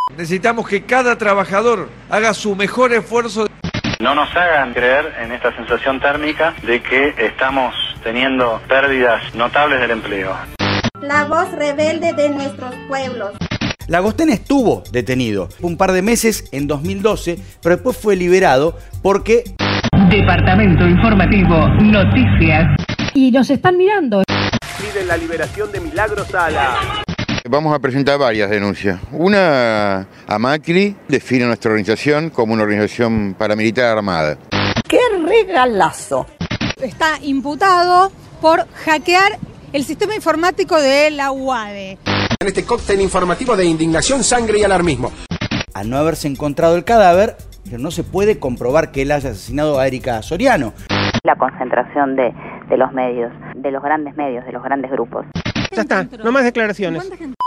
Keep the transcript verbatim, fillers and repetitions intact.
Necesitamos que cada trabajador haga su mejor esfuerzo. No nos hagan creer en esta sensación térmica de que estamos teniendo pérdidas notables del empleo. La voz rebelde de nuestros pueblos. Lagostén estuvo detenido un par de meses en dos mil doce, pero después fue liberado porque... Departamento Informativo Noticias. Y nos están mirando. Piden la liberación de Milagro Sala. Vamos a presentar varias denuncias. Una a Macri, define nuestra organización como una organización paramilitar armada. ¡Qué regalazo! Está imputado por hackear el sistema informático de la U A D E. En este cóctel informativo de indignación, sangre y alarmismo. Al no haberse encontrado el cadáver, pero no se puede comprobar que él haya asesinado a Erika Soriano. La concentración de, de los medios, de los grandes medios, de los grandes grupos. Ya está, no más declaraciones.